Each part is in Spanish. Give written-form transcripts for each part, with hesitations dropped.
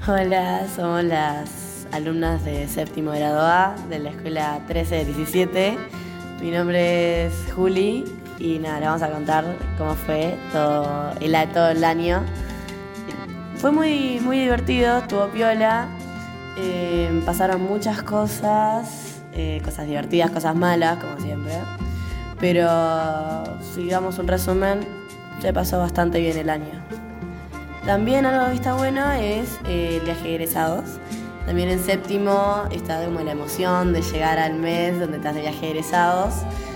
Hola, somos las alumnas de séptimo grado A de la escuela 13-17. Mi nombre es Juli y nada, les vamos a contar cómo fue todo el año. Fue muy divertido, estuvo piola, pasaron muchas cosas, cosas divertidas, cosas malas, como siempre. Pero si damos un resumen, se pasó bastante bien el año. También algo que está bueno es el viaje de egresados. También en séptimo está como la emoción de llegar al mes donde estás de viaje de egresados.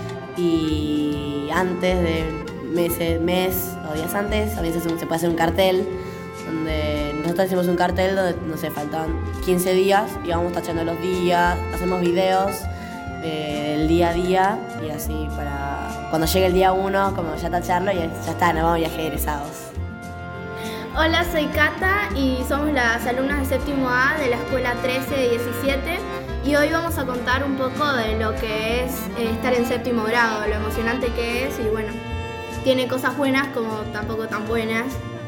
Y antes del mes o días antes, a veces se puede hacer un cartel. Donde nosotros hicimos un cartel donde, no sé, faltaban 15 días y vamos tachando los días, hacemos videos del día a día y así para cuando llegue el día 1, como ya tacharlo y ya está, nos vamos a viaje de egresados. Hola, soy Cata y somos las alumnas de séptimo A de la escuela 13-17 y hoy vamos a contar un poco de lo que es estar en séptimo grado, lo emocionante que es y bueno, tiene cosas buenas como tampoco tan buenas.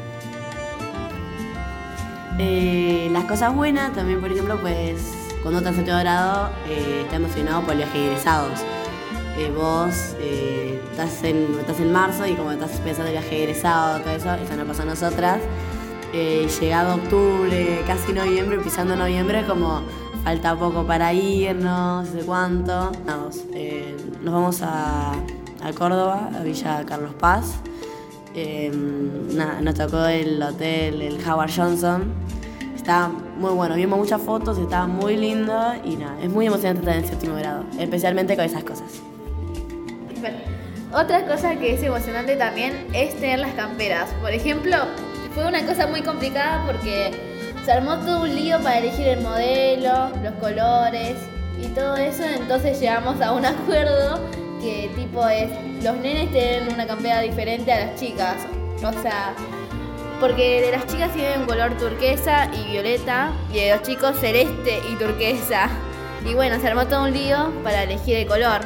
Las cosas buenas también, por ejemplo, pues cuando estás en séptimo grado estás emocionado por el viaje de egresados. Vos estás en marzo y como estás pensando en el viaje de egresado, todo eso nos pasó a nosotras. Llegado octubre, casi noviembre, pisando noviembre, como falta poco para irnos, no sé cuánto. Nos vamos a Córdoba, a Villa Carlos Paz. Nos tocó el hotel, el Howard Johnson. Estaba muy bueno, vimos muchas fotos, estaba muy lindo y nada, es muy emocionante estar en séptimo grado, especialmente con esas cosas. Bueno, otra cosa que es emocionante también es tener las camperas. Por ejemplo, fue una cosa muy complicada porque se armó todo un lío para elegir el modelo, los colores y todo eso, entonces llegamos a un acuerdo que tipo es, los nenes tienen una campera diferente a las chicas, o sea, porque de las chicas tienen color turquesa y violeta y de los chicos celeste y turquesa. Y bueno, se armó todo un lío para elegir el color.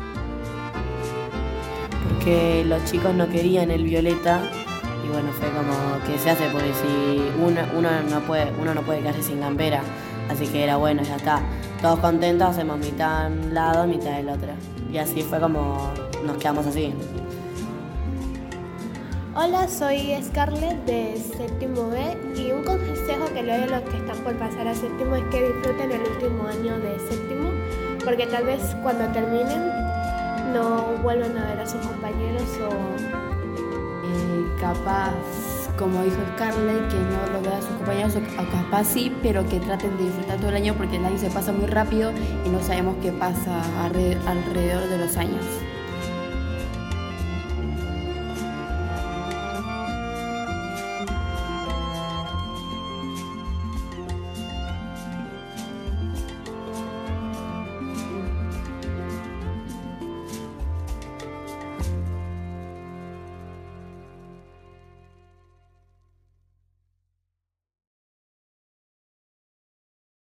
Porque los chicos no querían el violeta y bueno, fue como que se hace porque si uno no puede quedarse sin campera, así que era bueno, ya está, todos contentos, hacemos mitad de un lado, mitad del otro y así fue como nos quedamos así. Hola, soy Scarlett de séptimo B y un consejo que le doy a los que están por pasar a séptimo es que disfruten el último año de séptimo, porque tal vez cuando terminen no vuelven a ver a sus compañeros o capaz, como dijo Scarlett, que no lo vea a sus compañeros o capaz sí, pero que traten de disfrutar todo el año porque el año se pasa muy rápido y no sabemos qué pasa alrededor de los años.